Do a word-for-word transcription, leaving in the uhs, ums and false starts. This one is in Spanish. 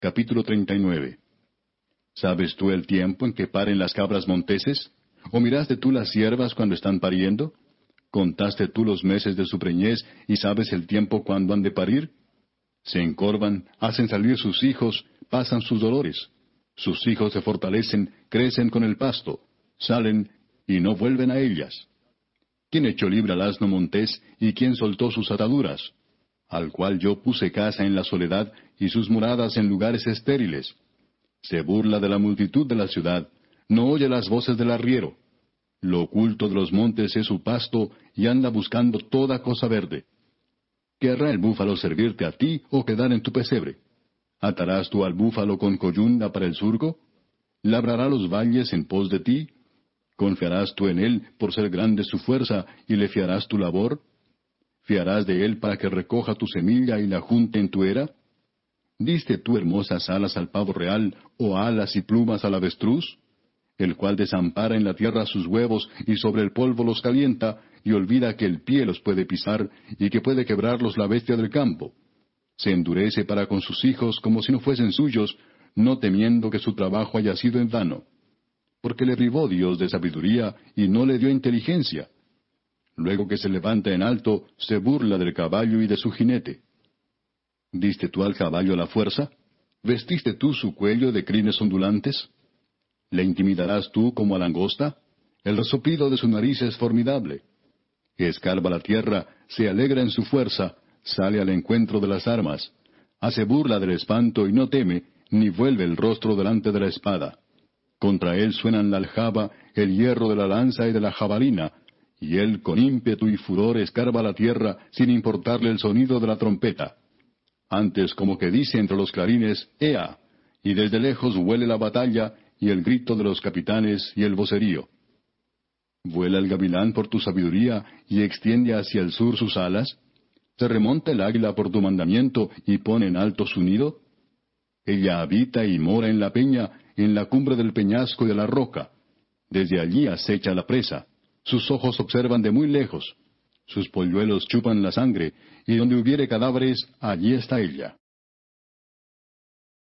Capítulo treinta y nueve. ¿Sabes tú el tiempo en que paren las cabras monteses? ¿O miraste tú las ciervas cuando están pariendo? ¿Contaste tú los meses de su preñez y sabes el tiempo cuando han de parir? Se encorvan, hacen salir sus hijos, pasan sus dolores. Sus hijos se fortalecen, crecen con el pasto, salen y no vuelven a ellas. ¿Quién echó libre al asno montés y quién soltó sus ataduras? Al cual yo puse casa en la soledad y sus moradas en lugares estériles. Se burla de la multitud de la ciudad, no oye las voces del arriero. Lo oculto de los montes es su pasto y anda buscando toda cosa verde. ¿Querrá el búfalo servirte a ti o quedar en tu pesebre? ¿Atarás tú al búfalo con coyunda para el surco? ¿Labrará los valles en pos de ti? ¿Confiarás tú en él por ser grande su fuerza y le fiarás tu labor? ¿Fiarás de él para que recoja tu semilla y la junte en tu era? ¿Diste tú hermosas alas al pavo real o alas y plumas al avestruz? El cual desampara en la tierra sus huevos y sobre el polvo los calienta, y olvida que el pie los puede pisar y que puede quebrarlos la bestia del campo. Se endurece para con sus hijos como si no fuesen suyos, no temiendo que su trabajo haya sido en vano. Porque le privó Dios de sabiduría y no le dio inteligencia. Luego que se levanta en alto, se burla del caballo y de su jinete. ¿Diste tú al caballo la fuerza? ¿Vestiste tú su cuello de crines ondulantes? ¿Le intimidarás tú como a langosta? El resoplido de su nariz es formidable. Escarba la tierra, se alegra en su fuerza, sale al encuentro de las armas. Hace burla del espanto y no teme, ni vuelve el rostro delante de la espada. Contra él suenan la aljaba, el hierro de la lanza y de la jabalina, y él con ímpetu y furor escarba la tierra sin importarle el sonido de la trompeta. Antes como que dice entre los clarines, ¡Ea! Y desde lejos huele la batalla, y el grito de los capitanes y el vocerío. ¿Vuela el gavilán por tu sabiduría y extiende hacia el sur sus alas? ¿Se remonta el águila por tu mandamiento y pone en alto su nido? Ella habita y mora en la peña, en la cumbre del peñasco y de la roca. Desde allí acecha la presa. Sus ojos observan de muy lejos. Sus polluelos chupan la sangre, y donde hubiere cadáveres, allí está ella.